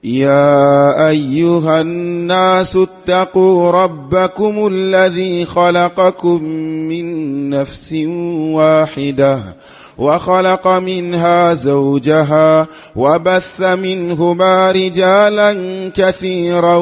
يا أيها الناس اتقوا ربكم الذي خلقكم من نفس واحدة وخلق منها زوجها وبث منهما رجالا كثيرا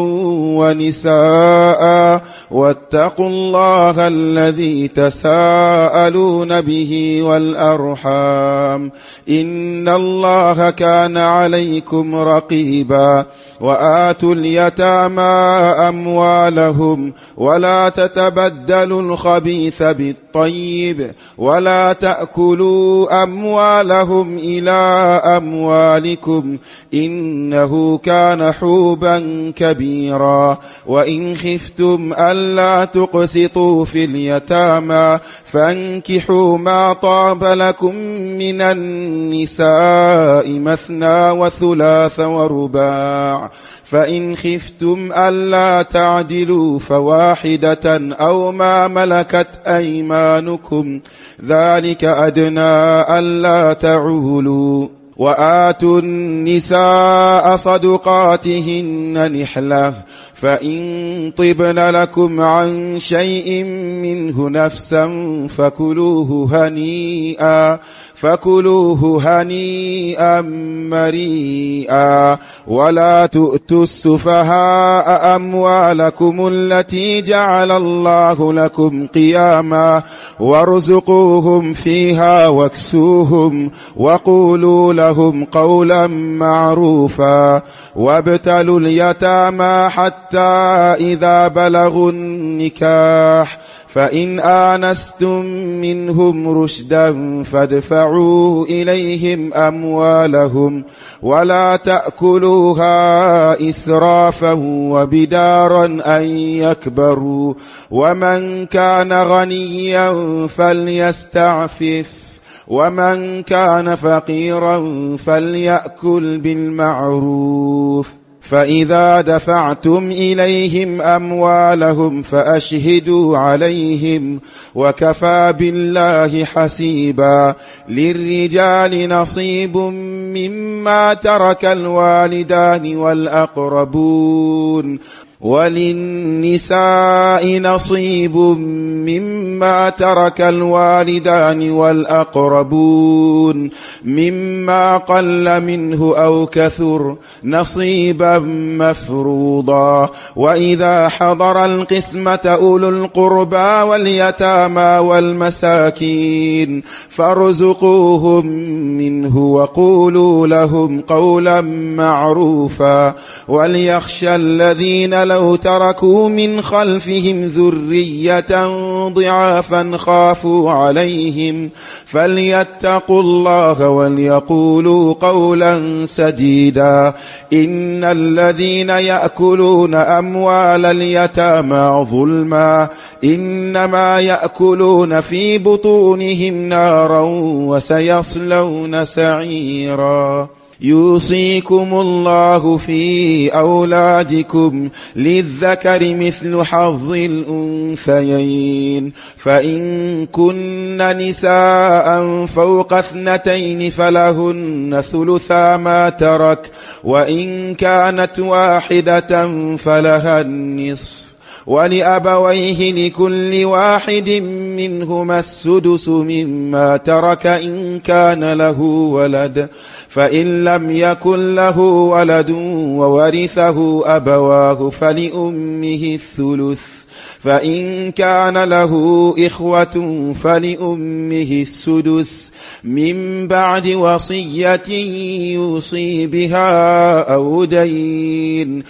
ونساء واتقوا الله الذي تساءلون به والأرحام إن الله كان عليكم رقيبا وآتوا اليتامى أموالهم ولا تتبدلوا الخبيث بالطيب ولا تأكلوا أموالهم إلى أموالكم إنه كان حوبا كبيرا وإن خفتم ألا تقسطوا في اليتامى فانكحوا ما طاب لكم من النساء مثنى وثلاث ورباع فإن خفتم ألا تعدلوا فواحدة أو ما ملكت أيمانكم ذلك أدنى ألا تعولوا وآتوا النساء صدقاتهن نحلة فإن طبن لكم عن شيء منه نفسا فكلوه هنيئا مريئا ولا تؤتوا السفهاء أموالكم التي جعل الله لكم قياما وارزقوهم فيها واكسوهم وقولوا لهم قولا معروفا وابتلوا اليتامى حتى إذا بلغوا النكاح فإن آنستم منهم رشدا فادفعوا إليهم أموالهم ولا تأكلوها إسرافا وبدارا أن يكبروا ومن كان غنيا فليستعفف ومن كان فقيرا فليأكل بالمعروف فإذا دفعتم إليهم أموالهم فأشهدوا عليهم وكفى بالله حسيبا للرجال نصيب مما ترك الوالدان والأقربون وللنساء نصيب مما ترك الوالدان والأقربون مما قل منه أو كثر نصيبا مفروضا وإذا حضر القسمة أولو القربى واليتامى والمساكين فارزقوهم منه وقولوا لهم قولا معروفا وليخشى الذين لو تركوا من خلفهم ذرية ضعافا خافوا عليهم فليتقوا الله وليقولوا قولا سديدا إن الذين يأكلون أموال اليتامى ظلما إنما يأكلون في بطونهم نارا وسيصلون سعيرا يوصيكم الله في أولادكم للذكر مثل حظ الأنثيين فإن كن نساء فوق 2 فلهن ثلثا ما ترك وإن كانت واحدة فلها النصف ولأبويه لكل واحد منهما السدس مما ترك إن كان له ولد فإن لم يكن له ولد وورثه أبواه فلأمه الثلث فإن كان له إخوة فلأمه السدس من بعد وصية يوصي بها أو دين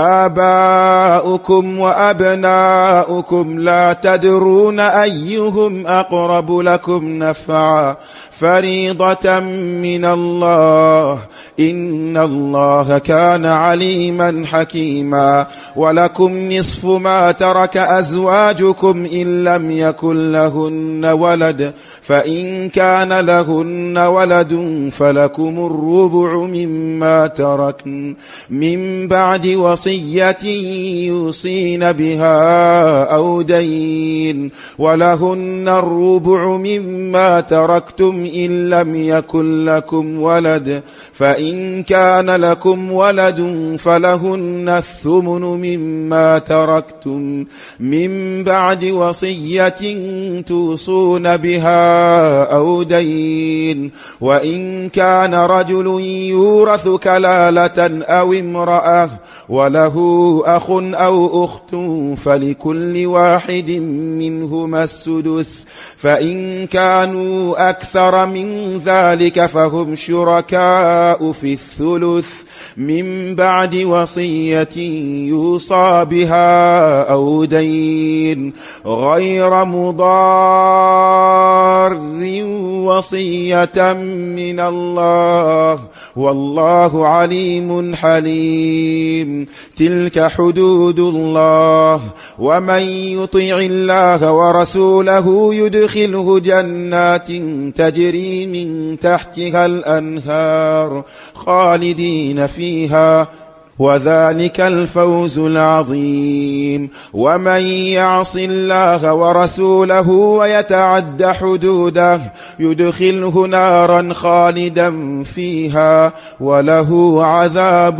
آباؤكم وأبناؤكم لا تدرون أيهم أقرب لكم نفعا فريضة من الله إن الله كان عليما حكيما ولكم نصف ما ترك وأزواجكم إن لم يكن لهن ولد فإن كان لهن ولد فلكم الربع مما تركن من بعد وصية يوصين بها أو دين ولهن الربع مما تركتم إن لم يكن لكم ولد فإن كان لكم ولد فلهن الثمن مما تركتم من بعد وصية توصون بها أو دين وإن كان رجل يورث كلالة أو امرأة وله أخ أو أخت فلكل واحد منهما السدس فإن كانوا أكثر من ذلك فهم شركاء في الثلث من بعد وصية يوصى بها أو دين غير مضار وصية من الله والله عليم حليم تلك حدود الله ومن يطع الله ورسوله يدخله جنات تجري من تحتها الأنهار خالدين فيها وذلك الفوز العظيم ومن يعص الله ورسوله ويتعد حدوده يدخله نارا خالدا فيها وله عذاب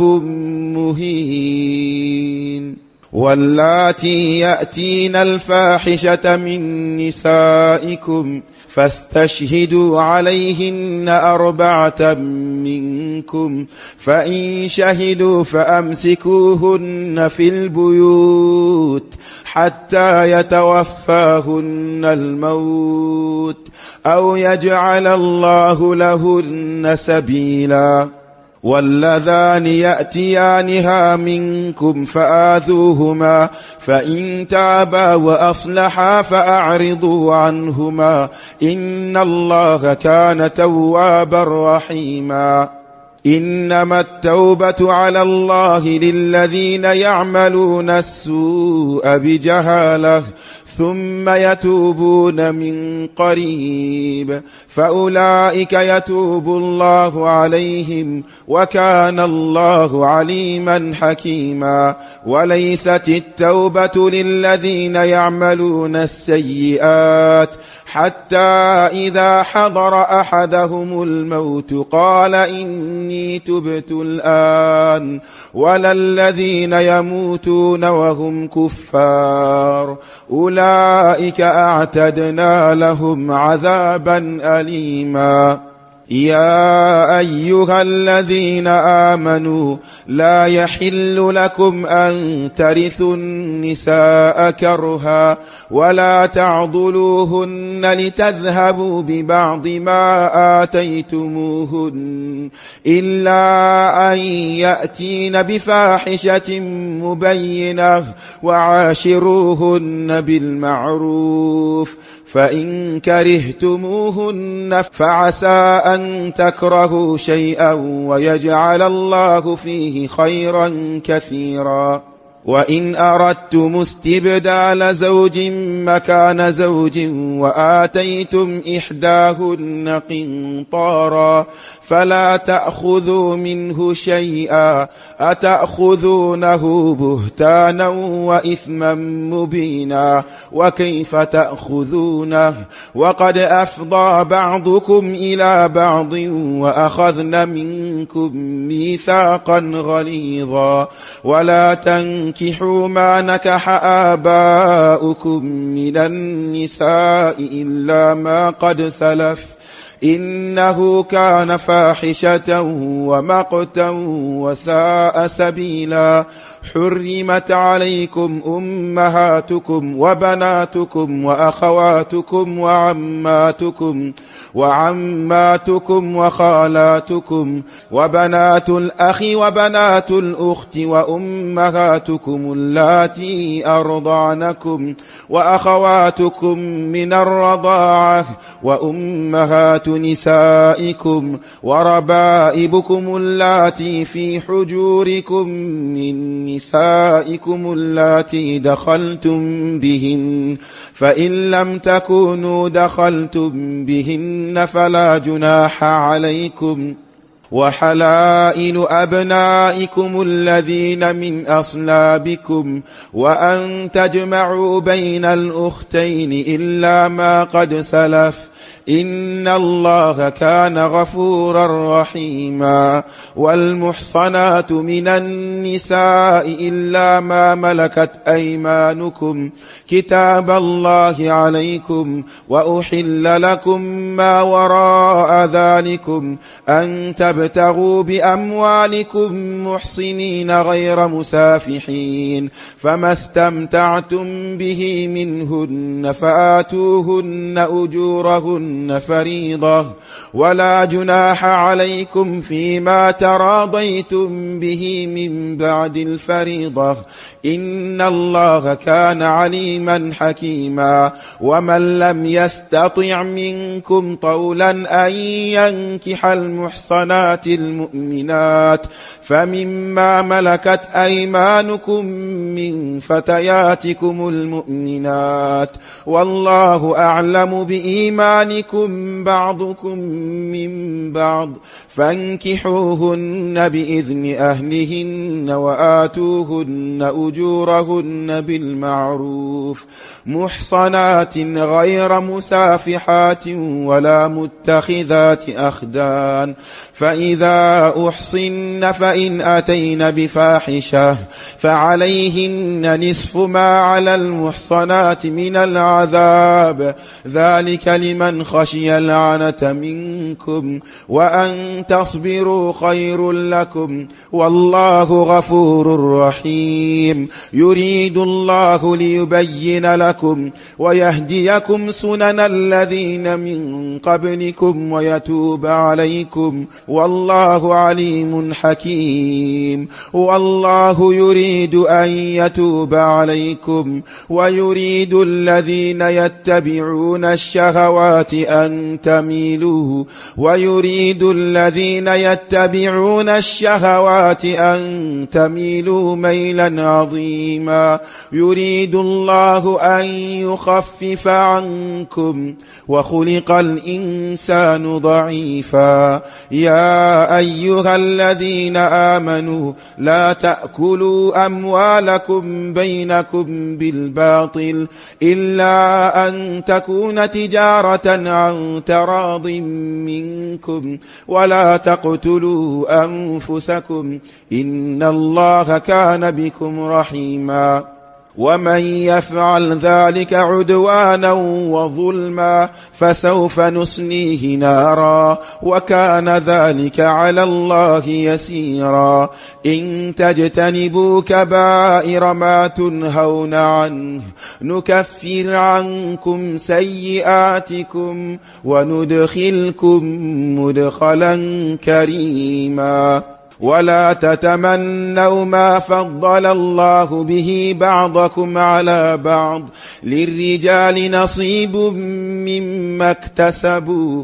مهين واللاتي يأتين الفاحشة من نسائكم فاستشهدوا عليهن 4 منكم فإن شهدوا فأمسكوهن في البيوت حتى يتوفاهن الموت أو يجعل الله لهن سبيلا واللذان يأتيانها منكم فآذوهما فإن تابا وأصلحا فأعرضوا عنهما إن الله كان توابا رحيما إنما التوبة على الله للذين يعملون السوء بجهالة ثم يتوبون من قريب فأولئك يتوب الله عليهم وكان الله عليما حكيما وليست التوبة للذين يعملون السيئات حتى إذا حضر أحدهم الموت قال إني تبت الآن ولا الذين يموتون وهم كفار أولئك أعتدنا لهم عذابا أليما يا أيها الذين آمنوا لا يحل لكم أن ترثوا النساء كرها ولا تعضلوهن لتذهبوا ببعض ما آتيتموهن إلا أن يأتين بفاحشة مبينة وعاشروهن بالمعروف فإن كرهتموهن فعسى أن تكرهوا شيئا ويجعل الله فيه خيرا كثيرا وإن أردتم استبدال زوج مكان زوج وآتيتم إحداهن قنطارا فلا تأخذوا منه شيئا أتأخذونه بهتانا وإثما مبينا وكيف تأخذونه وقد أفضى بعضكم إلى بعض وأخذن منكم ميثاقا غليظا ولا تنكحوا ما نكح آباؤكم من النساء إلا ما قد سلف إنه كان فاحشة ومقتا وساء سبيلا حرمت عليكم أمهاتكم وبناتكم وأخواتكم وعماتكم وخالاتكم وبنات الأخ وبنات الأخت وأمهاتكم اللاتي أرضعنكم وأخواتكم من الرضاعة وأمهات نسائكم وربائبكم اللاتي في حجوركم من نسائكم اللاتي دخلتم بهن، فإن لم تكونوا دخلتم بهن فلا جناح عليكم، وحلائل أبنائكم الذين من أصلابكم، وأن تجمعوا بين الأختين إلا ما قد سلف، إن الله كان غفورا رحيما. والمحصنات من النساء إلا ما ملكت أيمانكم، كتاب الله عليكم، وأحل لكم ما وراء ذلكم أن تبتغوا بأموالكم محصنين غير مسافحين، فما استمتعتم به منهن فآتوهن أجورهن فريضة، ولا جناح عليكم فيما تراضيتم به من بعد الفريضة، إن الله كان عليما حكيما. ومن لم يستطع منكم طولا أن ينكح المحصنات المؤمنات فمما ملكت أيمانكم من فتياتكم المؤمنات، والله أعلم بإيمانكم بعضكم من بعض، فانكحوهن بإذن أهلهن وآتوهن أجورهن بالمعروف، محصنات غير مسافحات ولا متخذات أخدان، فإذا أحصن فإن أتين بفاحشة فعليهن نصف ما على المحصنات من العذاب، ذلك لمن خشي العنة منكم، وأن تصبروا خير لكم، والله غفور رحيم. يريد الله ليبين لكم ويهديكم سنن الذين من قبلكم ويتوب عليكم، والله عليم حكيم. والله يريد أن يتوب عليكم، ويريد الذين يتبعون الشهوات أن تميلوا، ويريد الذين يتبعون الشهوات أن تميلوا ميلا عظيما. يريد الله أن يخفف عنكم، وخلق الإنسان ضعيفا. يا أيها الذين آمنوا لا تأكلوا أموالكم بينكم بالباطل إلا أن تكون تجارة عن تراض منكم، ولا تقتلوا أنفسكم، إن الله كان بكم رحيما. ومن يفعل ذلك عدوانا وظلما فسوف نصليه نارا، وكان ذلك على الله يسيرا. إن تجتنبوا كبائر ما تنهون عنه نكفر عنكم سيئاتكم وندخلكم مدخلا كريما. ولا تتمنوا ما فضل الله به بعضكم على بعض، للرجال نصيب مما اكتسبوا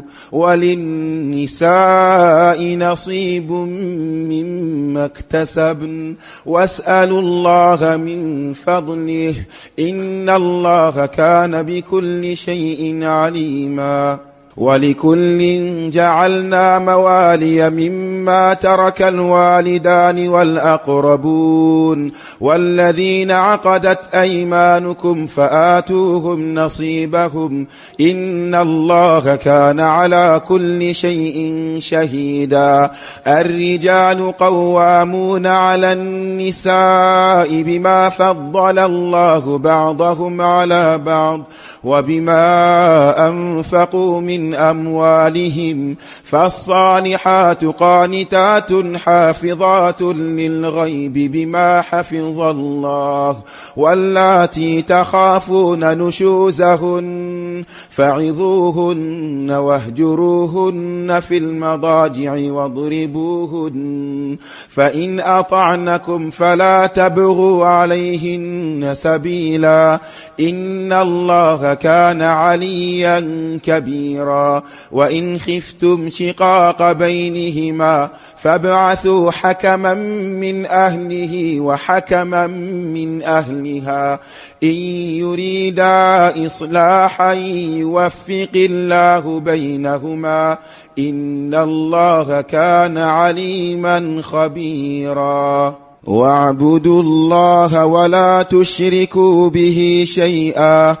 وللنساء نصيب مما اكتسبن، واسألوا الله من فضله، إن الله كان بكل شيء عليما. ولكل جعلنا موالي مما ترك الوالدان والأقربون والذين عقدت أيمانكم فآتوهم نصيبهم، إن الله كان على كل شيء شهيدا. الرجال قوامون على النساء بما فضل الله بعضهم على بعض وبما أنفقوا من أموالهم، فالصالحات قانتات حافظات للغيب بما حفظ الله، واللاتي تخافون نشوزهن فعظوهن واهجروهن في المضاجع واضربوهن، فإن أطعنكم فلا تبغوا عليهن سبيلا، إن الله كان عليا كبيرا. وإن خفتم شقاق بينهما فابعثوا حكما من أهله وحكما من أهلها إن يريدا إصلاحا يوفق الله بينهما، إن الله كان عليما خبيرا. واعبدوا الله ولا تشركوا به شيئا،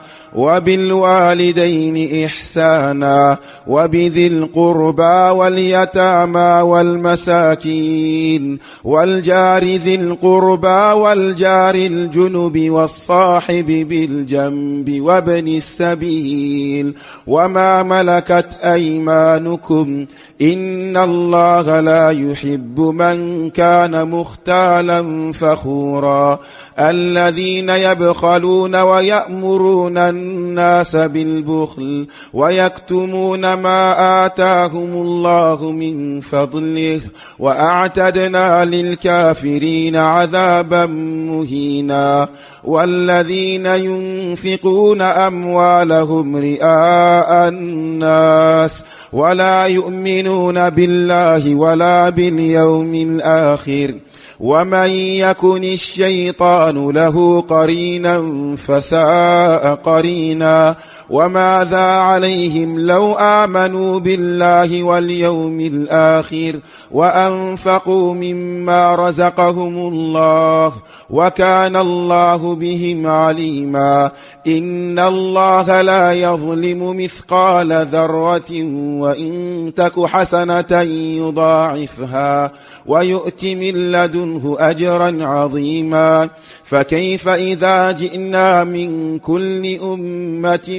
وبالوالدين إحسانا، وبذي القربى واليتامى والمساكين، والجار ذي القربى والجار الجنب والصاحب بالجنب وابن السبيل وما ملكت أيمانكم، إن الله لا يحب من كان مختالا فخورا. الذين يبخلون ويأمرون الناس بالبخل ويكتمون ما آتاهم الله من فضله، وأعتدنا للكافرين عذابا مهينا. والذين ينفقون أموالهم رئاء الناس ولا يؤمنون بالله ولا باليوم الآخر، ومن يكن الشيطان له قرينا فساء قرينا. وماذا عليهم لو آمنوا بالله واليوم الآخر وأنفقوا مما رزقهم الله، وكان الله بهم عليما. إن الله لا يظلم مثقال ذرة، وإن تك حسنة يضاعفها ويؤت من لدنه أجرا عظيما. فكيف إذا جئنا من كل أمة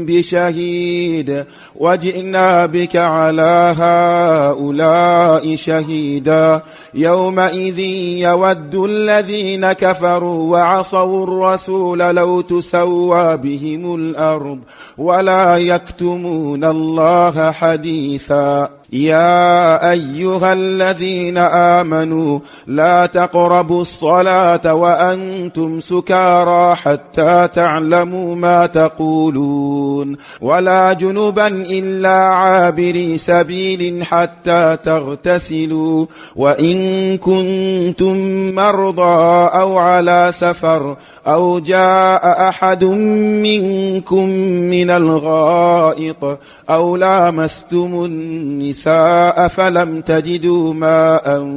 بشهيد وجئنا بك على هؤلاء شهيدا، يومئذ يود الذين كفروا وعصوا الرسول لو تسوى بهم الأرض ولا يكتمون الله حديثا. يا أيها الذين آمنوا لا تقربوا الصلاة وأنتم سكارى حتى تعلموا ما تقولون، ولا جنبا إلا عابري سبيل حتى تغتسلوا، وإن كنتم مرضى أو على سفر أو جاء أحد منكم من الغائط أو لامستم النساء فلم تجدوا ماء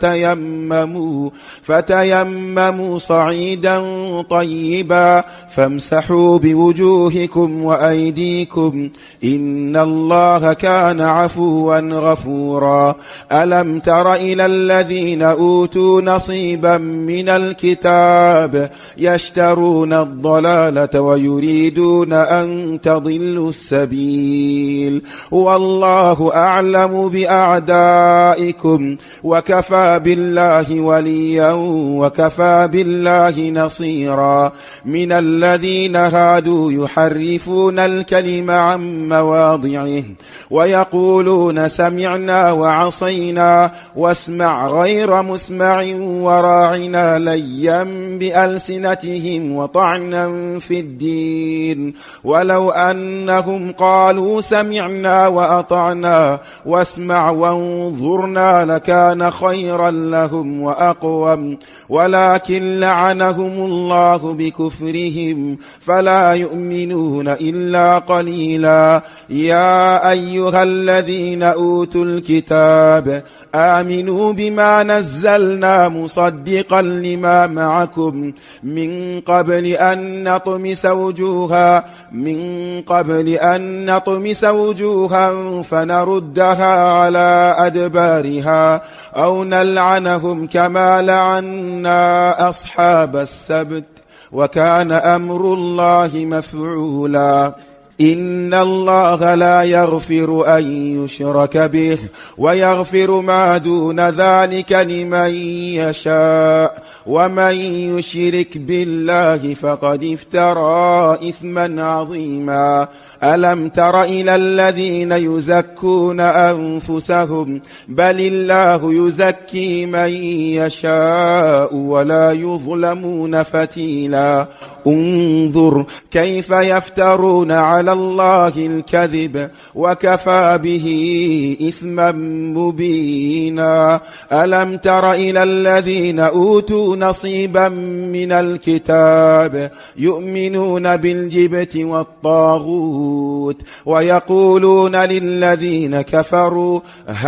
فتيمموا صعيدا طيبا فامسحوا بوجوهكم وأيديكم، إن الله كان عفوا غفورا. ألم تر إلى الذين أوتوا نصيبا من الكتاب يشترون الضلالة ويريدون أن تضلوا السبيل، والله أعلم بأعدائكم وكفى بالله وليا وكفى بالله نصيرا. من الذين هادوا يحرفون الكلم عن مواضعه ويقولون سمعنا وعصينا واسمع غير مسمع وراعنا ليا بألسنتهم وطعنا في الدين، ولو أنهم قالوا سمعنا وأطعنا واسمع وانظرنا لكان خيرا لهم وأقوم، ولكن لعنهم الله بكفرهم فلا يؤمنون إلا قليلا. يا أيها الذين أوتوا الكتاب آمنوا بما نزلنا مصدقا لما معكم من قبل أن نطمس وجوها فنردها على أدبارها أو نلعنهم كما لعنا أصحاب السبت، وكان أمر الله مفعولا. إن الله لا يغفر أن يشرك به ويغفر ما دون ذلك لمن يشاء ومن يشرك بالله فقد افترى إثما عظيما ألم تر إلى الذين يزكون أنفسهم بل الله يزكي من يشاء ولا يظلمون فتيلا انظر كيف يفترون على الله الكذب وكفى به إثما مبينا ألم تر إلى الذين أوتوا نصيبا من الكتاب يؤمنون بالجبت والطاغوت ويقولون للذين كفروا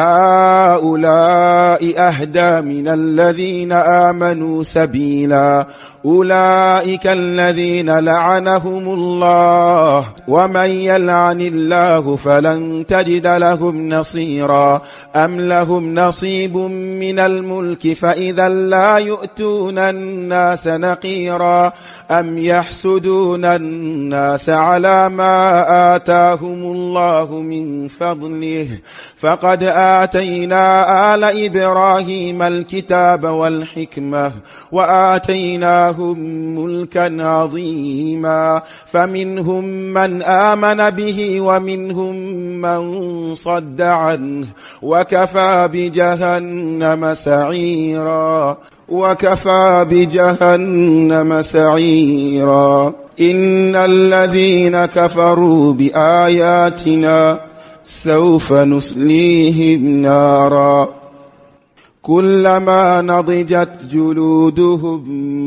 هؤلاء أهدى من الذين آمنوا سبيلا أولئك الذين لعنهم الله ومن يلعن الله فلن تجد لهم نصيرا أم لهم نصيب من الملك فإذا لا يؤتون الناس نقيرا أم يحسدون الناس على ما آتاهم الله من فضله فقد آتينا آل إبراهيم الكتاب والحكمة وآتيناهم ملكا عظيما فمنهم من آمن به ومنهم من صد عنه وكفى بجهنم سعيرا إن الذين كفروا بآياتنا سوف نصليهم نارا كلما نضجت جلودهم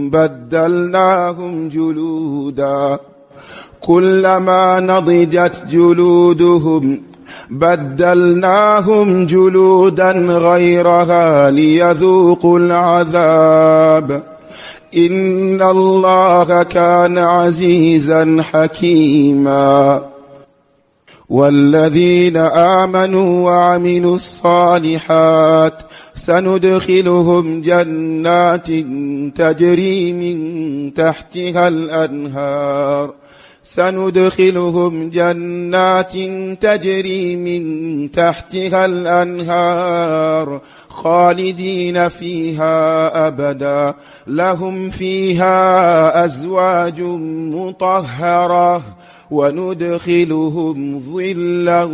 بدلناهم جلودا غيرها ليذوقوا العذاب إن الله كان عزيزا حكيما والذين آمنوا وعملوا الصالحات سندخلهم جنات تجري من تحتها الأنهار خالدين فيها أبدا لهم فيها أزواج مطهرة وندخلهم ظلا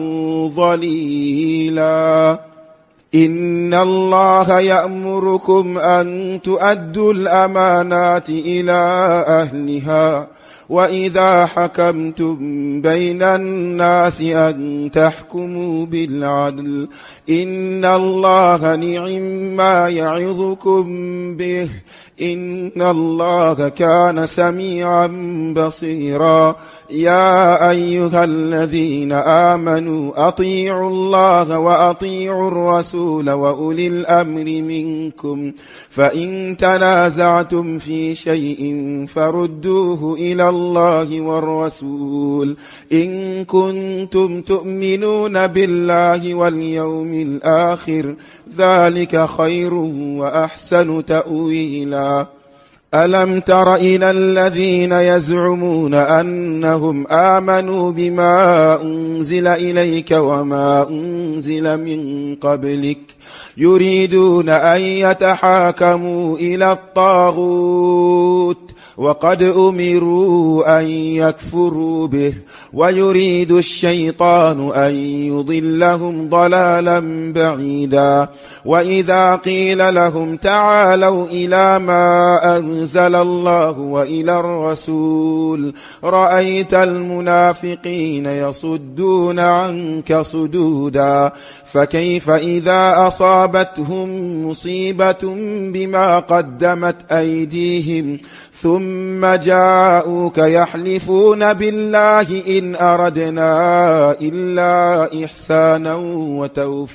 ظليلا إن الله يأمركم أن تؤدوا الأمانات إلى أهلها وإذا حكمتم بين الناس أن تحكموا بالعدل إن الله نعما يعظكم به إن الله كان سميعا بصيرا يا أيها الذين آمنوا أطيعوا الله وأطيعوا الرسول وأولي الأمر منكم فإن تنازعتم في شيء فردوه إلى الله والرسول إن كنتم تؤمنون بالله واليوم الآخر ذلك خير وأحسن تأويلا ألم تر إلى الذين يزعمون أنهم آمنوا بما أنزل إليك وما أنزل من قبلك يريدون أن يتحاكموا إلى الطاغوت وقد أمروا أن يكفروا به ويريد الشيطان أن يضلهم ضلالا بعيدا وإذا قيل لهم تعالوا إلى ما أنزل الله وإلى الرسول رأيت المنافقين يصدون عنك صدودا فكيف إذا أصابتهم مصيبة بما قدمت أيديهم ثم جاءوك يحلفون بالله إن أردنا إلا إحسانا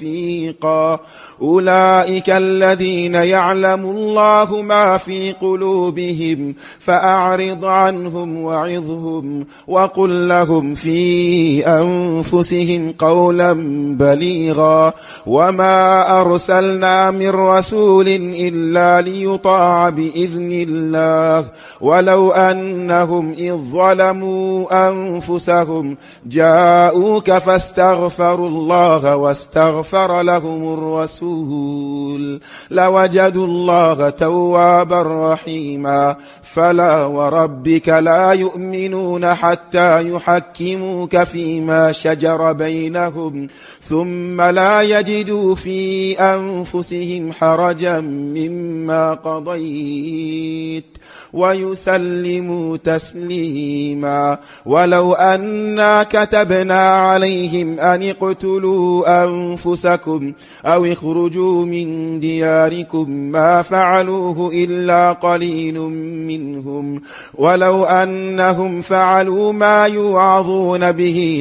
وتوفيقا أولئك الذين يعلم الله ما في قلوبهم قلوبهم فأعرض عنهم وعظهم وقل لهم في أنفسهم قولا بليغا وما أرسلنا من رسول إلا ليطاع بإذن الله ولو أنهم إذ ظلموا أنفسهم جاءوك فاستغفروا الله واستغفر لهم الرسول لوجدوا الله توابا رحيما فلا وربك لا يؤمنون حتى يحكموك فيما شجر بينهم ثم لا يجدوا في أنفسهم حرجا مما قضيت ويسلموا تسليما ولو أنا كتبنا عليهم أن اقتلوا أنفسكم أو اخرجوا من دياركم ما فعلوه إلا قليل منهم ولو أنهم فعلوا ما يوعظون به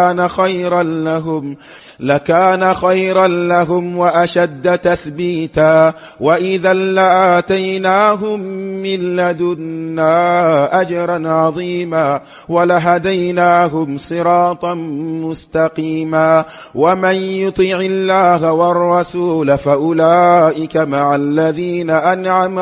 لكان خيرا لهم وأشد تثبيتا وإذا لآتيناهم من لدنا أجرا عظيما ولهديناهم صراطا مستقيما ومن يطع الله والرسول فأولئك مع الذين أنعم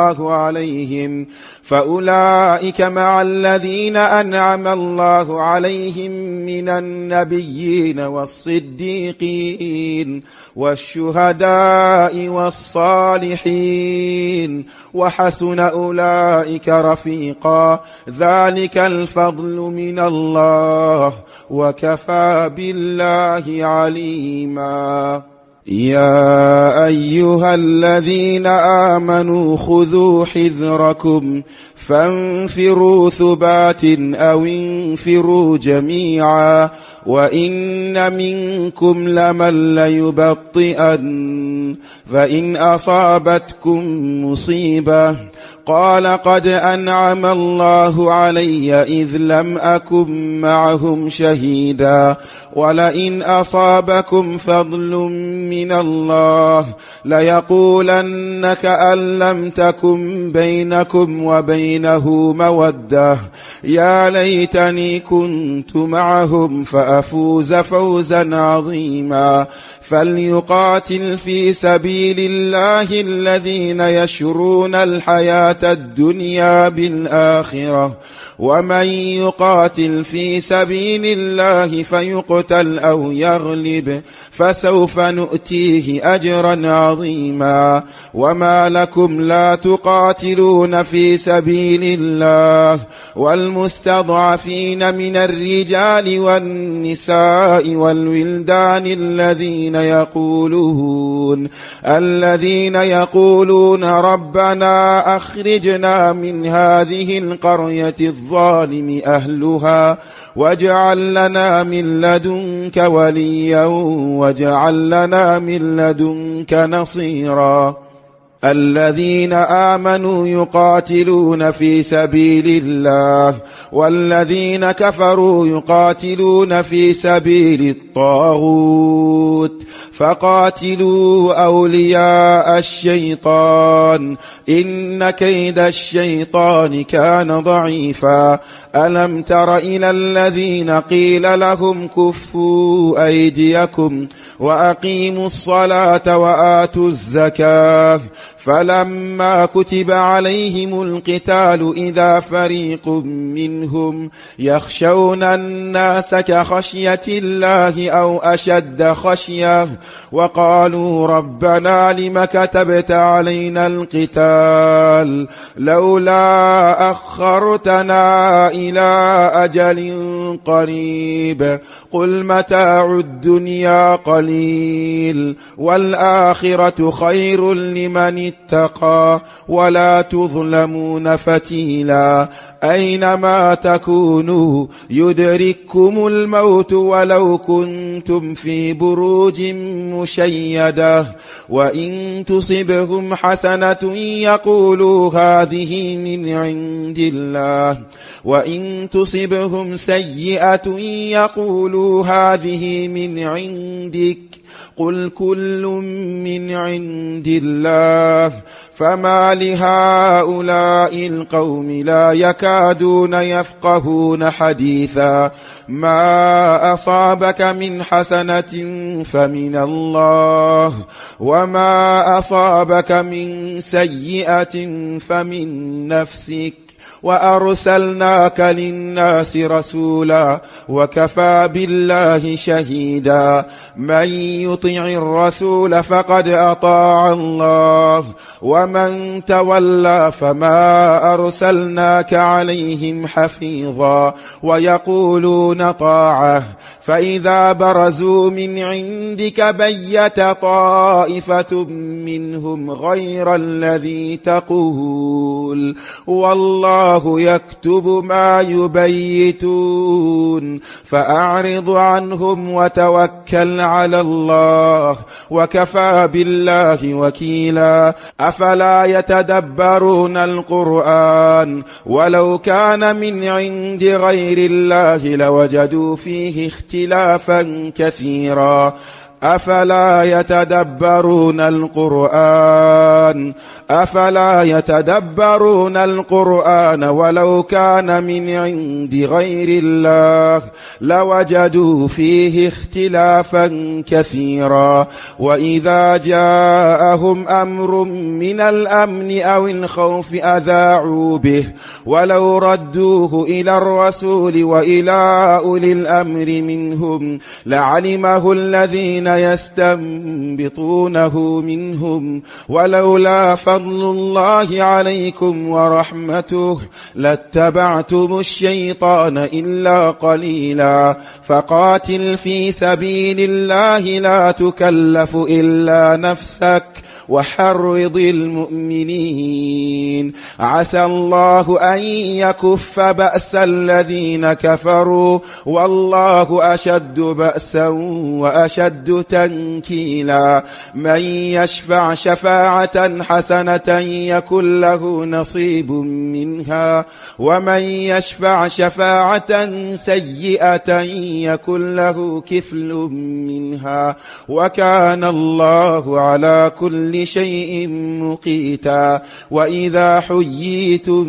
الله عليهم من النبيين والصديقين والشهداء والصالحين وحسن أولئك رفيقا ذلك الفضل من الله وكفى بالله عليما يا أيها الذين آمنوا خذوا حذركم فانفروا ثبات أو انفروا جميعا وإن منكم لمن ليبطئن فإن أصابتكم مصيبة قال قد أنعم الله علي إذ لم أكن معهم شهيدا ولئن أصابكم فضل من الله ليقولن كأن لم تكن بينكم وبينه مودة يا ليتني كنت معهم فأفوز فوزا عظيما فليقاتل في سبيل الله الذين يشرون الحياة الدنيا بالآخرة ومن يقاتل في سبيل الله فيقتل أو يغلب فسوف نؤتيه أجرا عظيما وما لكم لا تقاتلون في سبيل الله والمستضعفين من الرجال والنساء والولدان الذين يقولون ربنا أخرجنا من هذه القرية الظالم أهلها واجعل لنا من لدنك وليا واجعل لنا من لدنك نصيرا الذين آمنوا يقاتلون في سبيل الله والذين كفروا يقاتلون في سبيل الطاغوت فقاتلوا أولياء الشيطان إن كيد الشيطان كان ضعيفا ألم تر إلى الذين قيل لهم كفوا أيديكم وأقيموا الصلاة وآتوا الزكاة فلما كتب عليهم القتال إذا فريق منهم يخشون الناس كخشية الله أو أشد خشية وقالوا ربنا لم كتبت علينا القتال لولا أخرتنا إلى أجل قريب قل متاع الدنيا قليل والآخرة خير لمن اتقى ولا تظلمون فتيلا أينما تكونوا يدرككم الموت ولو كنتم في بروج مشيدة وإن تصبهم حسنة يقولوا هذه من عند الله وإن تصبهم سيئة يقولوا هذه من عندك قل كل من عند الله فما لهؤلاء القوم لا يكادون يفقهون حديثا ما أصابك من حسنة فمن الله وما أصابك من سيئة فمن نفسك وأرسلناك للناس رسولا وكفى بالله شهيدا من يطع الرسول فقد أطاع الله ومن تولى فما أرسلناك عليهم حفيظا ويقولون طاعة فإذا برزوا من عندك بيت طائفة منهم غير الذي تقول والله يكتب ما يبيتون فأعرض عنهم وتوكل على الله وكفى بالله وكيلا أفلا يتدبرون القرآن ولو كان من عند غير الله لوجدوا فيه اختلافا كثيرا أفلا يتدبرون القرآن ولو كان من عند غير الله لوجدوا فيه اختلافا كثيرا وإذا جاءهم أمر من الأمن أو الخوف أذاعوا به ولو ردوه إلى الرسول وإلى أولي الأمر منهم لعلمه الذين يستنبطونه منهم ولولا فضل الله عليكم ورحمته لاتبعتم الشيطان إلا قليلا فقاتل في سبيل الله لا تكلف إلا نفسك وحرض المؤمنين عسى الله أن يكف بأس الذين كفروا والله أشد بأسا وأشد تنكيلا من يشفع شفاعة حسنة يكن له نصيب منها ومن يشفع شفاعة سيئة يكن له كفل منها وكان الله على كل شيء مقيتا وإذا حييتم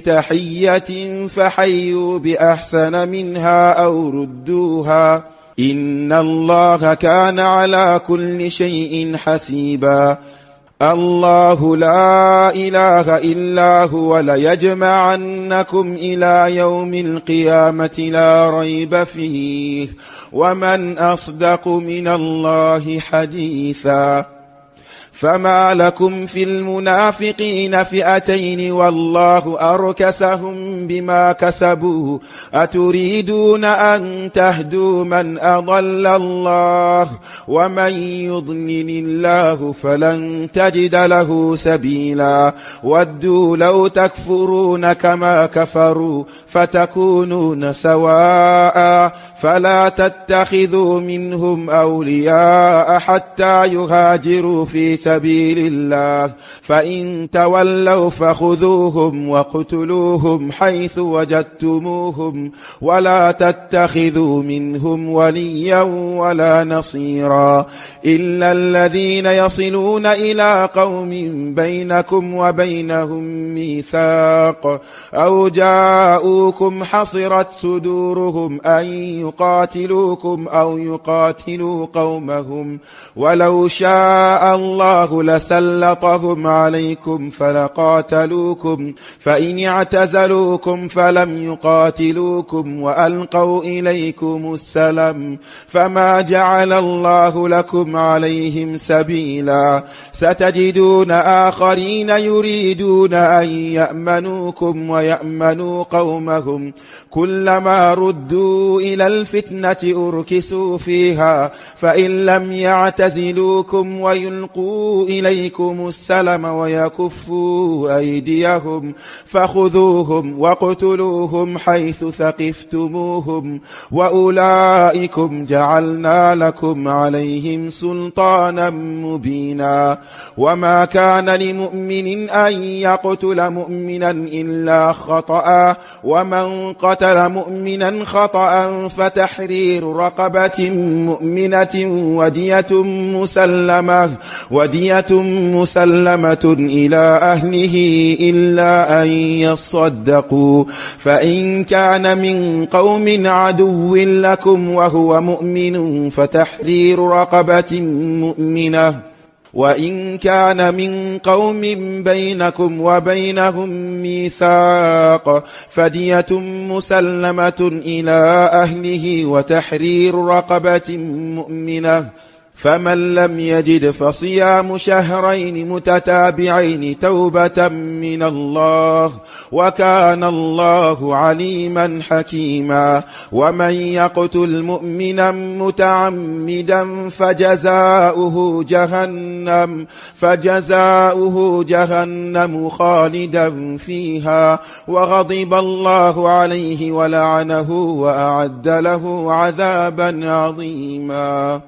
بتحية فحيوا بأحسن منها أو ردوها إن الله كان على كل شيء حسيبا الله لا إله إلا هو ليجمعنكم إلى يوم القيامة لا ريب فيه ومن أصدق من الله حديثا فما لكم في المنافقين فئتين والله أركسهم بما كسبوا أتريدون أن تهدوا من أضل الله ومن يضلل الله فلن تجد له سبيلا ودوا لو تكفرون كما كفروا فتكونون سواء فلا تتخذوا منهم أولياء حتى يهاجروا في سبيل الله فإن تولوا فخذوهم وقتلوهم حيث وجدتموهم ولا تتخذوا منهم وليا ولا نصيرا إلا الذين يصلون إلى قوم بينكم وبينهم ميثاق أو جاءوكم حصرت صدورهم أن يقاتلوكم أو يقاتلوا قومهم ولو شاء الله لسلطهم عليكم فلقاتلوكم فإن اعتزلوكم فلم يقاتلوكم وألقوا إليكم السلم فما جعل الله لكم عليهم سبيلا ستجدون آخرين يريدون أن يأمنوكم ويأمنوا قومهم كلما ردوا إلى الفتنة أركسوا فيها فإن لم يعتزلوكم ويلقوا يبسطوا إليكم السلم ويكفوا أيديهم فخذوهم واقتلوهم حيث ثقفتموهم وأولئكم جعلنا لكم عليهم سلطانا مبينا وما كان لمؤمن أن يقتل مؤمنا إلا خطأ ومن قتل مؤمنا خطأ فتحرير رقبة مؤمنة ودية مسلمة إلى أهله إلا أن يصدقوا فإن كان من قوم عدو لكم وهو مؤمن فتحرير رقبة مؤمنة وإن كان من قوم بينكم وبينهم ميثاق فدية مسلمة إلى أهله وتحرير رقبة مؤمنة فمن لم يجد فصيام شهرين متتابعين توبة من الله وكان الله عليما حكيما ومن يقتل مؤمنا متعمدا فجزاؤه جهنم خالدا فيها وغضب الله عليه ولعنه وأعد له عذابا عظيما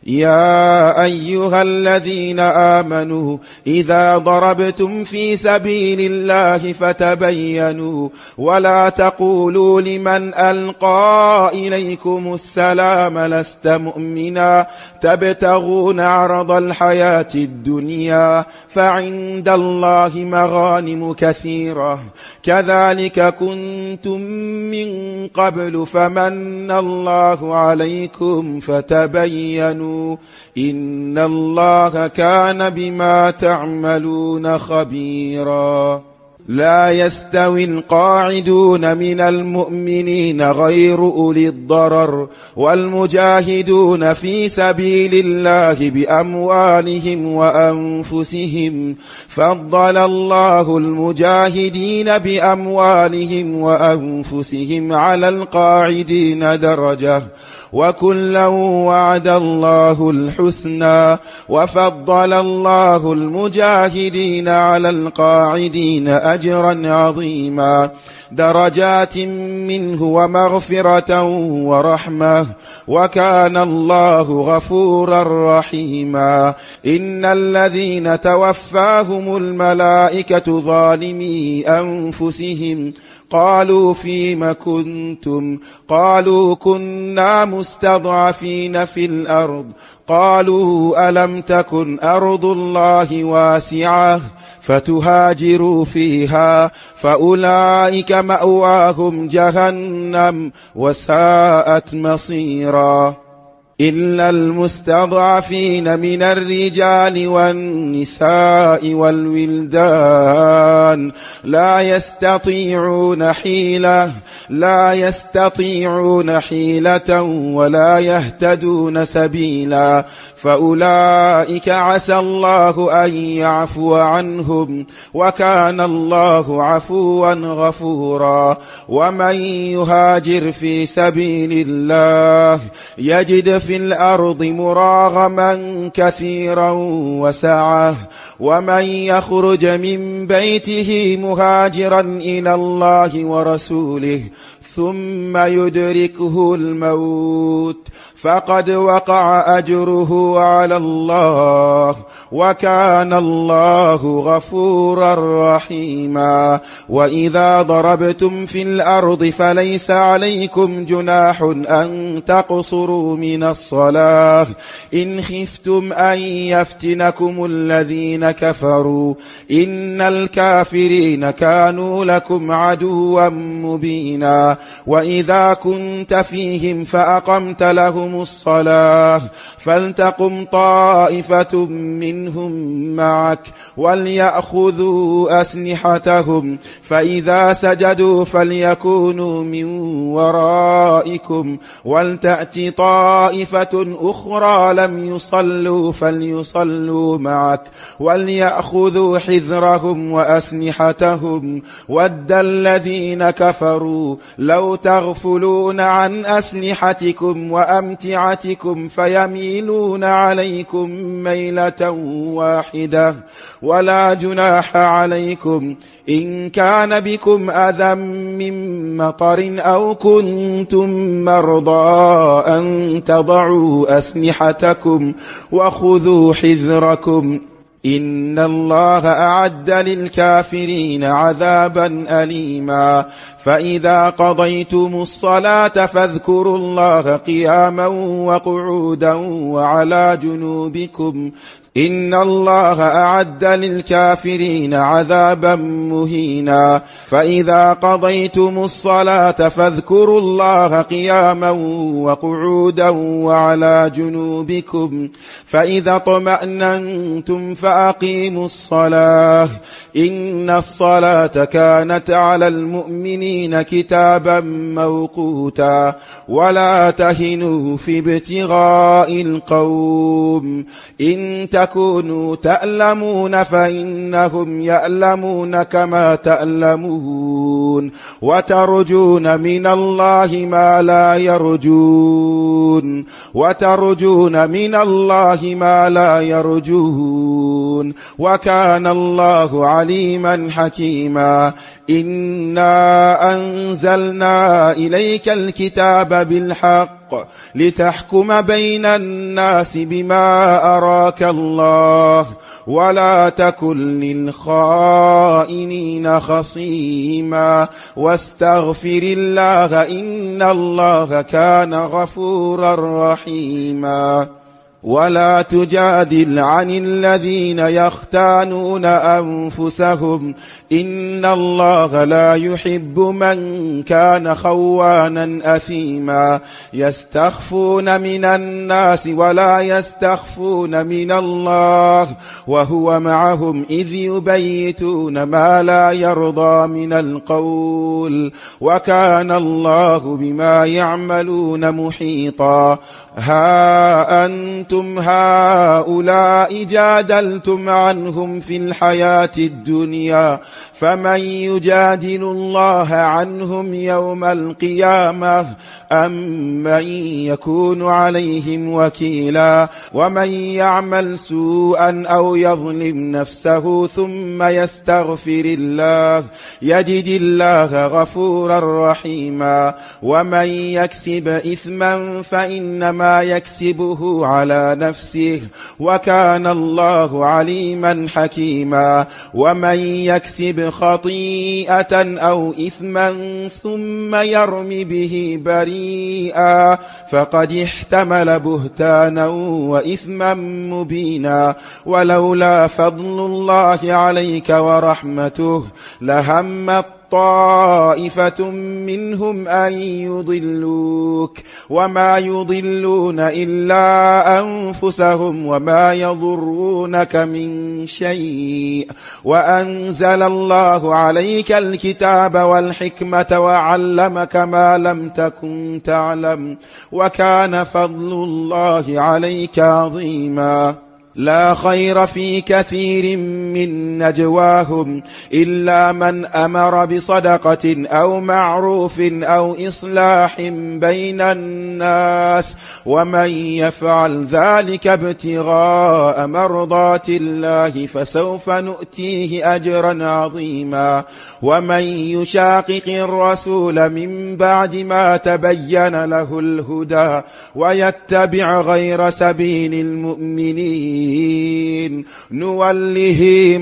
يا أيها الذين آمنوا إذا ضربتم في سبيل الله فتبينوا ولا تقولوا لمن ألقى إليكم السلام لست مؤمنا تبتغون عرض الحياة الدنيا فعند الله مغانم كثيرة كذلك كنتم من قبل فمن الله عليكم فتبينوا إن الله كان بما تعملون خبيرا لا يستوي القاعدون من المؤمنين غير أولي الضرر والمجاهدون في سبيل الله بأموالهم وأنفسهم فضل الله المجاهدين بأموالهم وأنفسهم على القاعدين درجة وكلا وعد الله الحسنى وفضل الله المجاهدين على القاعدين أجرا عظيما درجات منه ومغفرة ورحمة وكان الله غفورا رحيما إن الذين توفاهم الملائكة ظالمي أنفسهم قالوا فيم كنتم قالوا كنا مستضعفين في الأرض قالوا ألم تكن أرض الله واسعة فتهاجروا فيها فأولئك مأواهم جهنم وساءت مصيرا إلا المستضعفين من الرجال والنساء والولدان لا يستطيعون حيلة ولا يهتدون سبيلا فأولئك عسى الله أن يعفو عنهم وكان الله عفوا غفورا ومن يهاجر في سبيل الله يجد في الأرض مراغما كثيرا وسعة ومن يخرج من بيته مهاجرا إلى الله ورسوله ثم يدركه الموت فقد وقع أجره على الله وكان الله غفورا رحيما وإذا ضربتم في الأرض فليس عليكم جناح أن تقصروا من الصلاة إن خفتم أن يفتنكم الذين كفروا إن الكافرين كانوا لكم عدوا مبينا وإذا كنت فيهم فأقمت لهم الصلاة فلتقم طائفة منهم معك وليأخذوا أسلحتهم فإذا سجدوا فليكونوا من ورائكم ولتأت طائفة أخرى لم يصلوا فليصلوا معك وليأخذوا حذرهم وأسلحتهم ود الذين كفروا لو تغفلون عن أسلحتكم وأمتعتكم فيميلون عليكم ميلة واحدة ولا جناح عليكم إن كان بكم أذى من مطر أو كنتم مرضى أن تضعوا أسلحتكم وخذوا حذركم إن الله أعد للكافرين عذابا أليما فإذا قضيتم الصلاة فاذكروا الله قياما وقعودا وعلى جنوبكم إن الله أعد للكافرين عذابا مهينا فإذا قضيتم الصلاة فاذكروا الله قياما وقعودا وعلى جنوبكم فإذا اطمأننتم فأقيموا الصلاة إن الصلاة كانت على المؤمنين كتابا موقوتا ولا تهنوا في ابتغاء القوم إن تكونوا تألمون فإنهم يألمون كما تألمون وترجون من الله ما لا يرجون وكان الله عليما حكيما إنا أنزلنا إليك الكتاب بالحق لتحكم بين الناس بما أراك الله ولا تكن للخائنين خصيما واستغفر الله إن الله كان غفورا رحيما ولا تجادل عن الذين يختانون أنفسهم إن الله لا يحب من كان خوانا أثيما يستخفون من الناس ولا يستخفون من الله وهو معهم إذ يبيتون ما لا يرضى من القول وكان الله بما يعملون محيطا ها أنتم هؤلاء جادلتم عنهم في الحياة الدنيا فمن يجادل الله عنهم يوم القيامة أم من يكون عليهم وكيلا ومن يعمل سوءا أو يظلم نفسه ثم يستغفر الله يجد الله غفورا رحيما ومن يكسب إثما فإنما يكسبه على نفسه وكان الله عليما حكيما ومن يكسب خطيئة أو إثما ثم يرم به بريئا فقد احتمل بهتانا وإثما مبينا ولولا فضل الله عليك ورحمته لهم طائفة منهم أن يضلوك وما يضلون إلا أنفسهم وما يضرونك من شيء وأنزل الله عليك الكتاب والحكمة وعلمك ما لم تكن تعلم وكان فضل الله عليك عظيما لا خير في كثير من نجواهم إلا من أمر بصدقة أو معروف أو إصلاح بين الناس ومن يفعل ذلك ابتغاء مرضات الله فسوف نؤتيه أجرا عظيما ومن يشاقق الرسول من بعد ما تبين له الهدى ويتبع غير سبيل المؤمنين نوله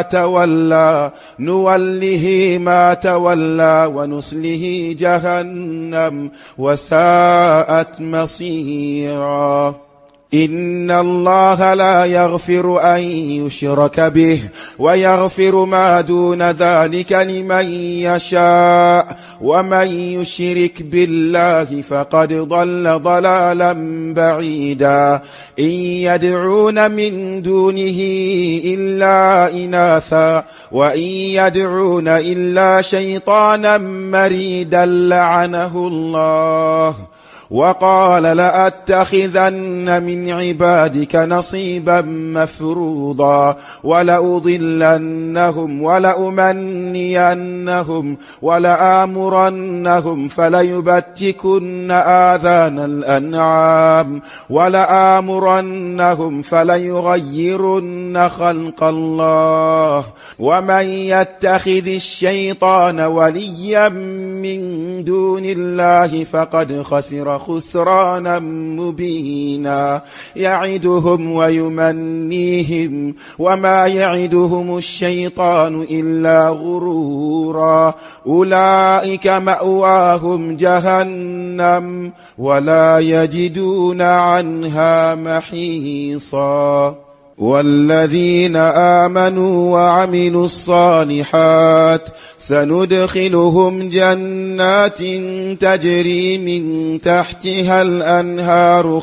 ما تولى ونصله جهنم وساءت مصيرا إن الله لا يغفر أن يشرك به ويغفر ما دون ذلك لمن يشاء ومن يشرك بالله فقد ضل ضلالا بعيدا إن يدعون من دونه إلا إناثا وإن يدعون إلا شيطانا مريدا لعنه الله وقال لأتخذن من عبادك نصيبا مفروضا ولأضلنهم ولأمنينهم ولآمرنهم فليبتكن آذان الأنعام ولآمرنهم فليغيرن خلق الله ومن يتخذ الشيطان وليا من دون الله فقد خسر خسرانا مبينا يعدهم ويمنيهم وما يعدهم الشيطان إلا غرورا أولئك مأواهم جهنم ولا يجدون عنها محيصا والذين آمنوا وعملوا الصالحات سندخلهم جنات تجري من تحتها الأنهار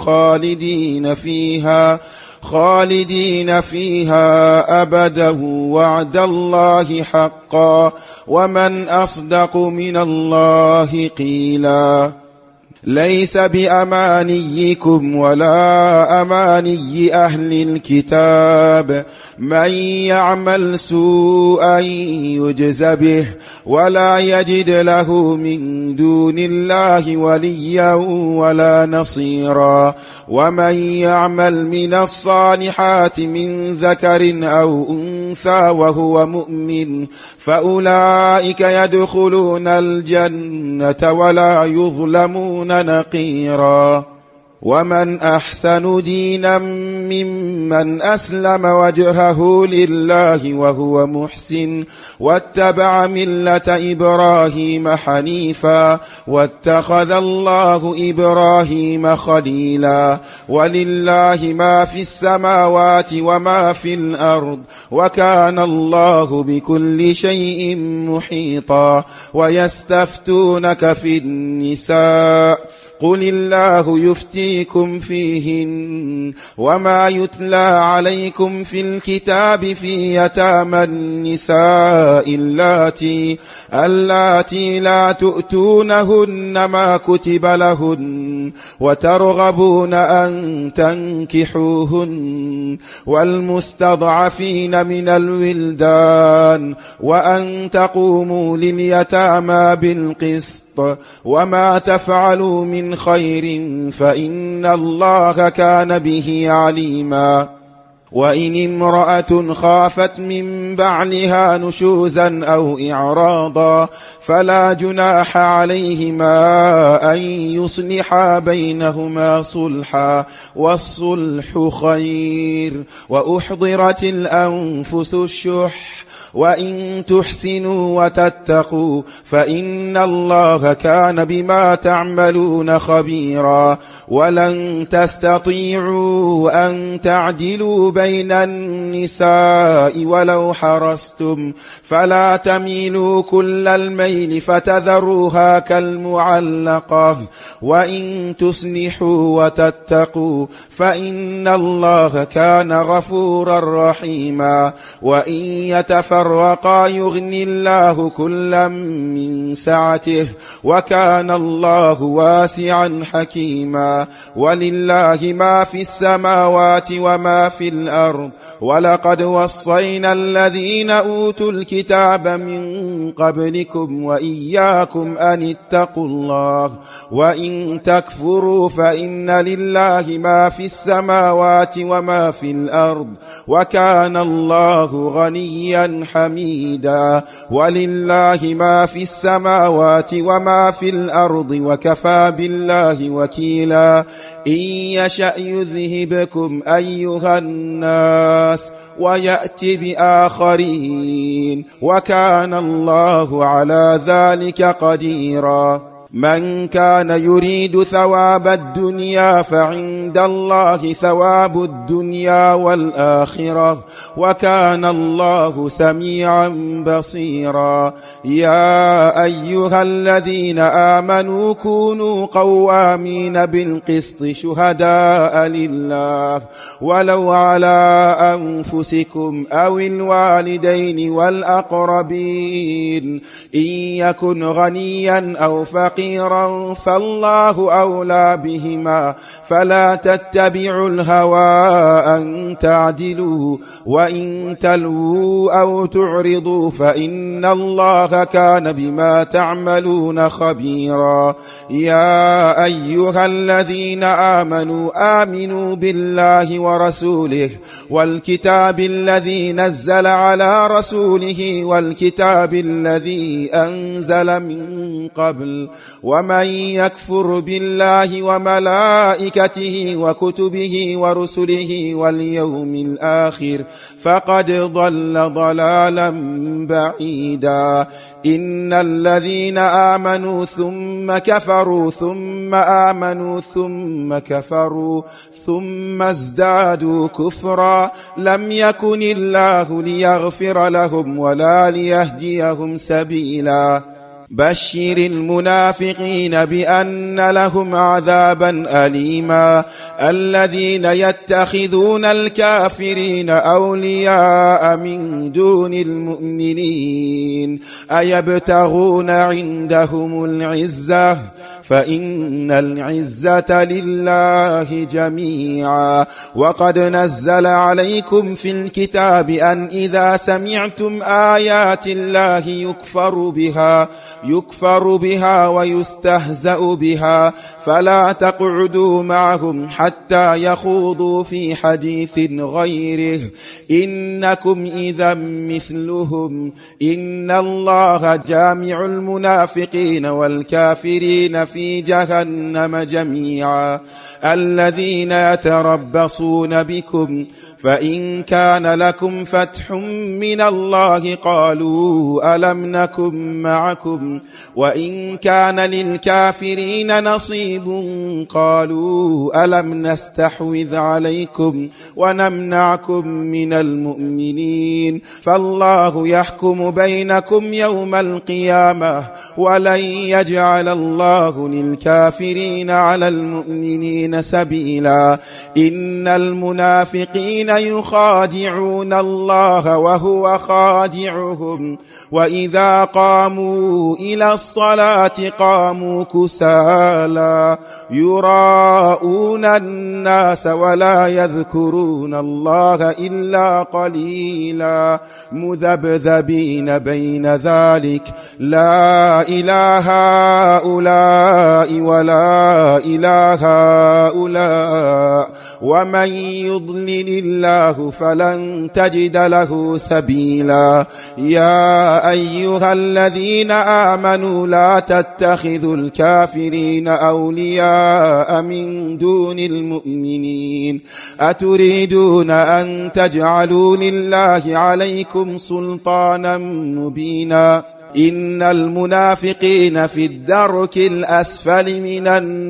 خالدين فيها أبدا وعد الله حقا ومن أصدق من الله قيلا ليس بأمانيكم ولا أماني أهل الكتاب من يعمل سوءا يجز به ولا يجد له من دون الله وليا ولا نصيرا ومن يعمل من الصالحات من ذكر أو أنثى وهو مؤمن فأولئك يدخلون الجنة ولا يظلمون نقيرا ومن أحسن دينا ممن أسلم وجهه لله وهو محسن واتبع ملة إبراهيم حنيفا واتخذ الله إبراهيم خليلا ولله ما في السماوات وما في الأرض وكان الله بكل شيء محيطا ويستفتونك في النساء قل الله يفتيكم فيهن وما يتلى عليكم في الكتاب في يتامى النساء اللاتي لا تؤتونهن ما كتب لهن وترغبون أن تنكحوهن والمستضعفين من الولدان وأن تقوموا لليتامى بالقسط وما تفعلوا من خير فإن الله كان به عليما وإن امرأة خافت من بعلها نشوزا أو إعراضا فلا جناح عليهما أن يصلحا بينهما صلحا والصلح خير وأحضرت الأنفس الشح وإن تحسنوا وتتقوا فإن الله كان بما تعملون خبيرا ولن تستطيعوا أن تعدلوا بين النساء ولو حرصتم فلا تميلوا كل الميل فتذروها كالمعلقة وإن تصلحوا وتتقوا فإن الله كان غفورا رحيما وإن يتفرقا يغني الله كلا من سعته وكان الله واسعا حكيما ولله ما في السماوات وما في الأرض ولقد وصينا الذين أوتوا الكتاب من قبلكم وإياكم أن اتقوا الله وإن تكفروا فإن لله ما في السماوات وما في الأرض وكان الله غنيا حميدا ولله ما في السماوات وما في الأرض وكفى بالله وكيلا إن يشأ يذهبكم أيها الناس ويأتي بآخرين وكان الله على ذلك قديرا من كان يريد ثواب الدنيا فعند الله ثواب الدنيا والآخرة وكان الله سميعا بصيرا يا أيها الذين آمنوا كونوا قوامين بالقسط شهداء لله ولو على أنفسكم أو الوالدين والأقربين إن يكن غنيا أو فقيرا فقيرا فالله أولى بهما فلا تتبعوا الهوى أن تعدلوا وإن تلووا أو تعرضوا فإن الله كان بما تعملون خبيرا. يا أيها الذين آمنوا بالله ورسوله والكتاب الذي نزل على رسوله والكتاب الذي أنزل من قبل ومن يكفر بالله وملائكته وكتبه ورسله واليوم الآخر فقد ضل ضلالا بعيدا. إن الذين آمنوا ثم كفروا ثم آمنوا ثم كفروا ثم ازدادوا كفرا لم يكن الله ليغفر لهم ولا ليهديهم سبيلا. بشر المنافقين بأن لهم عذابا أليما. الذين يتخذون الكافرين أولياء من دون المؤمنين أيبتغون عندهم العزة فإن العزة لله جميعا. وقد نزل عليكم في الكتاب أن إذا سمعتم آيات الله يكفر بها ويستهزأ بها فلا تقعدوا معهم حتى يخوضوا في حديث غيره إنكم إذا مثلهم إن الله جامع المنافقين والكافرين في جهنم جميعا. الذين يتربصون بكم فإن كان لكم فتح من الله قالوا ألم نكن معكم وإن كان للكافرين نصيب قالوا ألم نستحوذ عليكم ونمنعكم من المؤمنين فالله يحكم بينكم يوم القيامة ولن يجعل الله للكافرين على المؤمنين سبيلا. إن المنافقين يخادعون الله وهو خادعهم وإذا قاموا إلى الصلاة قاموا كسالى يراءون الناس ولا يذكرون الله إلا قليلا مذبذبين بين ذلك لا إله هؤلاء ولا إله هؤلاء ومن يضلل الله فلن تجد له سبيلا. يا أيها الذين آمنوا لا تتخذوا الكافرين أولياء من دون المؤمنين أتريدون أن تجعلوا لله عليكم سلطانا مبينا. إن المنافقين في الدرك الأسفل من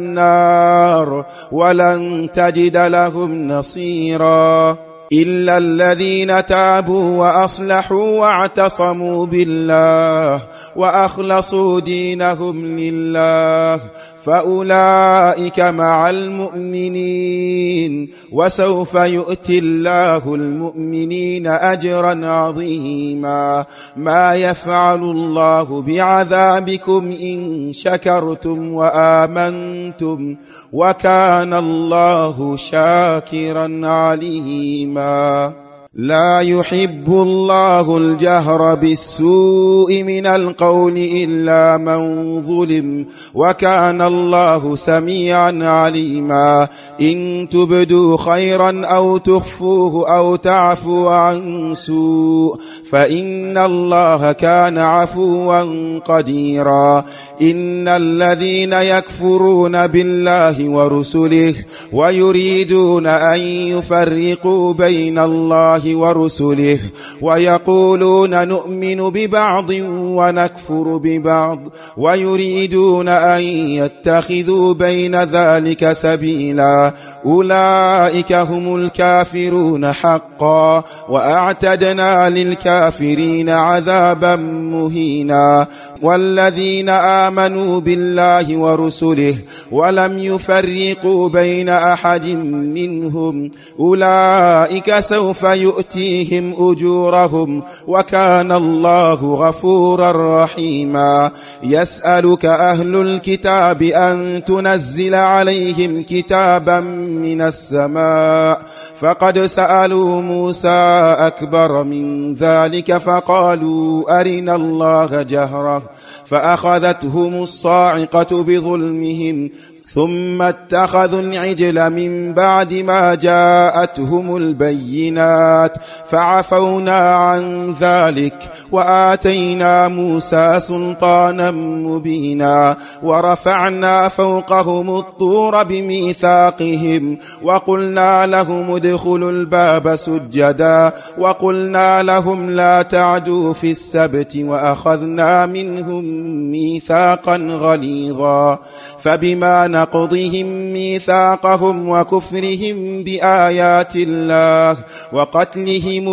النار ولن تجد لهم نصيرا إلا الذين تابوا وأصلحوا واعتصموا بالله وأخلصوا دينهم لله فأولئك مع المؤمنين وسوف يؤتي الله المؤمنين أجرا عظيما. ما يفعل الله بعذابكم إن شكرتم وآمنتم وكان الله شاكرا عليما. لا يحب الله الجهر بالسوء من القول إلا من ظلم وكان الله سميعا عليما. إن تبدوا خيرا أو تخفوه أو تعفوا عن سوء فإن الله كان عفوا قديرا. إن الذين يكفرون بالله ورسله ويريدون أن يفرقوا بين الله ورسله ويقولون نؤمن ببعض ونكفر ببعض ويريدون أن يتخذوا بين ذلك سبيلا أولئك هم الكافرون حقا وأعتدنا للكافرين عذابا مهينا. والذين آمنوا بالله ورسله ولم يفرقوا بين أحد منهم أولئك سوف سيؤتيهم أجورهم وكان الله غفورا رحيما. يسألك أهل الكتاب أن تنزل عليهم كتابا من السماء فقد سألوا موسى أكبر من ذلك فقالوا أرنا الله جهرة فأخذتهم الصاعقة بظلمهم ثم اتخذوا العجل من بعد ما جاءتهم البينات فعفونا عن ذلك وآتينا موسى سلطانا مبينا ورفعنا فوقهم الطور بميثاقهم وقلنا لهم ادخلوا الباب سجدا وقلنا لهم لا تعدوا في السبت وأخذنا منهم ميثاقا غليظا فبما نقضهم ميثاقهم وكفرهم بآيات الله وقتلهم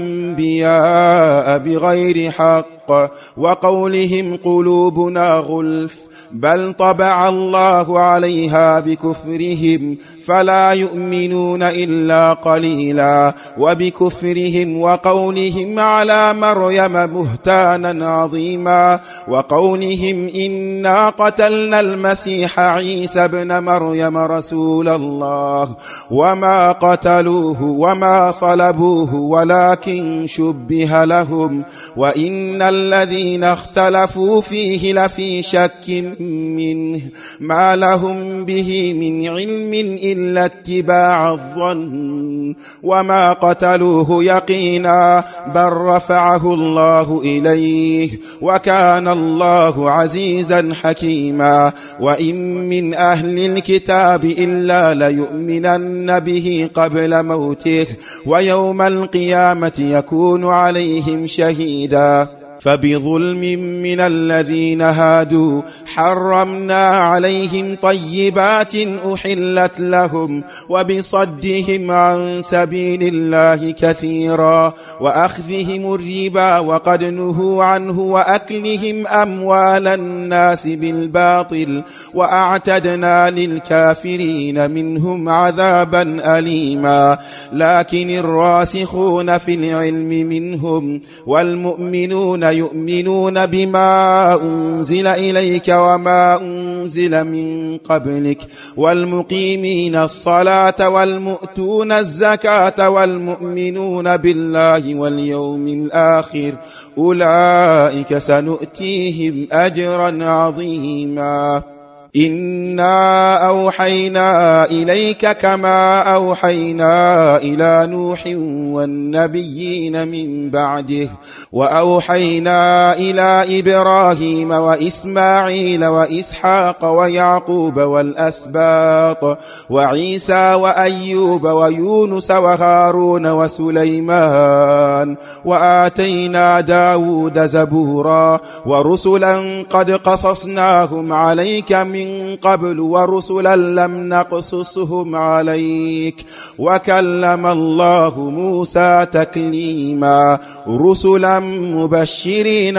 الأنبياء بغير حق وقولهم قلوبنا غلف بل طبع الله عليها بكفرهم فلا يؤمنون إلا قليلا وبكفرهم وقولهم على مريم بهتانا عظيما وقولهم إنا قتلنا المسيح عيسى ابن مريم رسول الله وما قتلوه وما صلبوه ولكن شبه لهم وإن الذين اختلفوا فيه لفي شك منه ما لهم به من علم إلا اتباع الظن وما قتلوه يقينا بل رفعه الله إليه وكان الله عزيزا حكيما. وإن من أهل الكتاب إلا ليؤمنن به قبل موته ويوم القيامة يكون عليهم شهيدا. فبظلم من الذين هادوا حرمنا عليهم طيبات أحلت لهم وبصدهم عن سبيل الله كثيرا وأخذهم الربا وقد نهوا عنه وأكلهم أموال الناس بالباطل وأعتدنا للكافرين منهم عذابا أليما. لكن الراسخون في العلم منهم والمؤمنون يؤمنون بما أنزل إليك وما أنزل من قبلك والمقيمين الصلاة والمؤتون الزكاة والمؤمنون بالله واليوم الآخر أولئك سنؤتيهم أجرا عظيما. إنا أوحينا إليك كما أوحينا إلى نوح والنبيين من بعده وأوحينا إلى إبراهيم وإسماعيل وإسحاق ويعقوب والأسباط وعيسى وأيوب ويونس وهارون وسليمان وآتينا داود زبورا ورسلا قد قصصناهم عليك من قبل ورسلا لم نقصصهم عليك وكلم الله موسى تكليما. رسلا مبشرين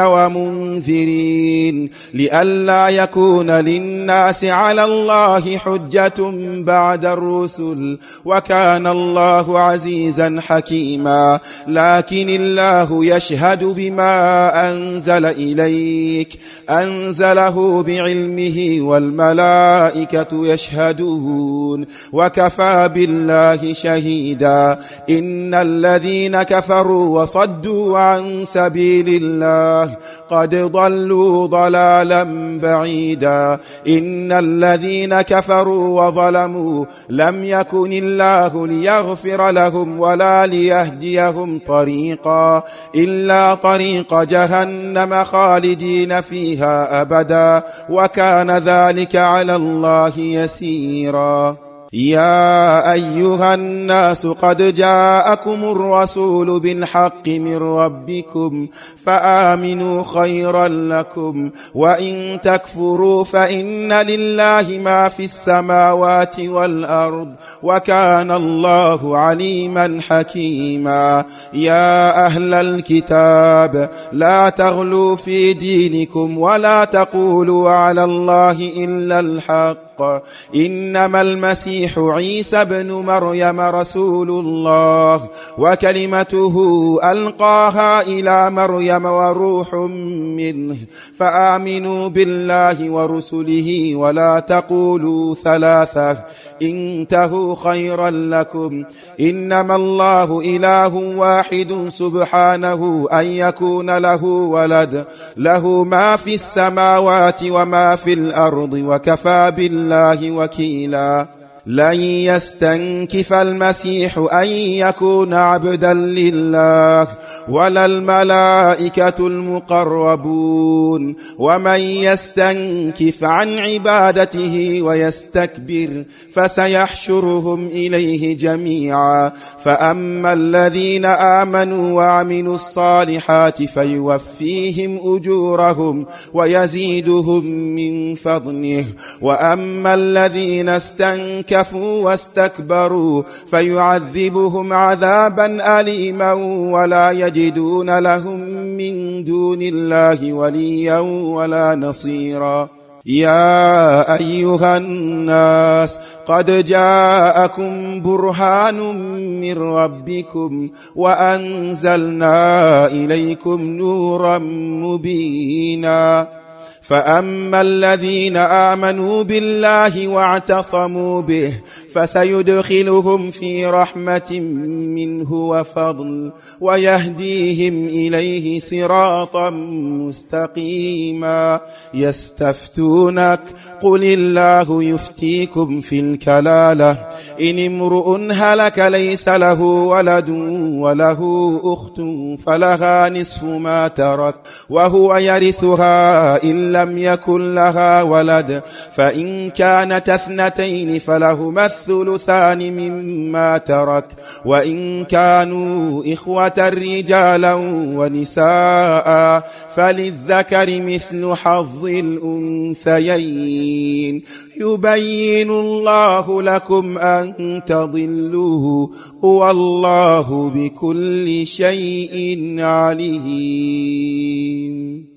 ومنذرين لئلا يكون للناس على الله حجة بعد الرسل وكان الله عزيزا حكيما. لكن الله يشهد بما أنزل إليك أنزله بعلمه والملائكة يشهدون وكفى بالله شهيدا. إن الذين كفروا وصدوا عن سبيل الله قد ضلوا ضلالا بعيدا. إن الذين كفروا وظلموا لم يكن الله ليغفر لهم ولا ليهديهم طريقا إلا طريق جهنم خالدين فيها أبدا وكان ذلك على الله يسيرا. يا أيها الناس قد جاءكم الرسول بالحق من ربكم فآمنوا خيرا لكم وإن تكفروا فإن لله ما في السماوات والأرض وكان الله عليما حكيما. يا أهل الكتاب لا تغلوا في دينكم ولا تقولوا على الله إلا الحق بالحق إنما المسيح عيسى بن مريم رسول الله وكلمته ألقاها إلى مريم وروح منه فآمنوا بالله ورسله ولا تقولوا ثلاثة انتهوا خيرا لكم إنما الله إله واحد سبحانه أن يكون له ولد له ما في السماوات وما في الأرض وكفى بالله وكيلا لن يستنكف المسيح أن يكون عبدا لله ولا الملائكة المقربون ومن يستنكف عن عبادته ويستكبر فسيحشرهم إليه جميعا فأما الذين آمنوا وعملوا الصالحات فيوفيهم أجورهم ويزيدهم من فضله وأما الذين استنكفوا واستكبروا فيعذبهم عذابا أليما ولا يجدون لهم من دون الله وليا ولا نصيرا يا أيها الناس قد جاءكم برهان من ربكم وأنزلنا إليكم نورا مبينا فأما الذين آمنوا بالله واعتصموا به فسيدخلهم في رحمة منه وفضل ويهديهم إليه صراطا مستقيما يستفتونك قل الله يفتيكم في الكلالة إن امرؤ هلك ليس له ولد وله أخت فلها نصف ما ترك وهو يرثها إن لم يكن لها ولد فإن كانت اثنتين فلهما الثلثان مما ترك وإن كانوا إخوة رجالا ونساء فللذكر مثل حظ الأنثيين يبين الله لكم أن تضلوا والله بكل شيء عليم.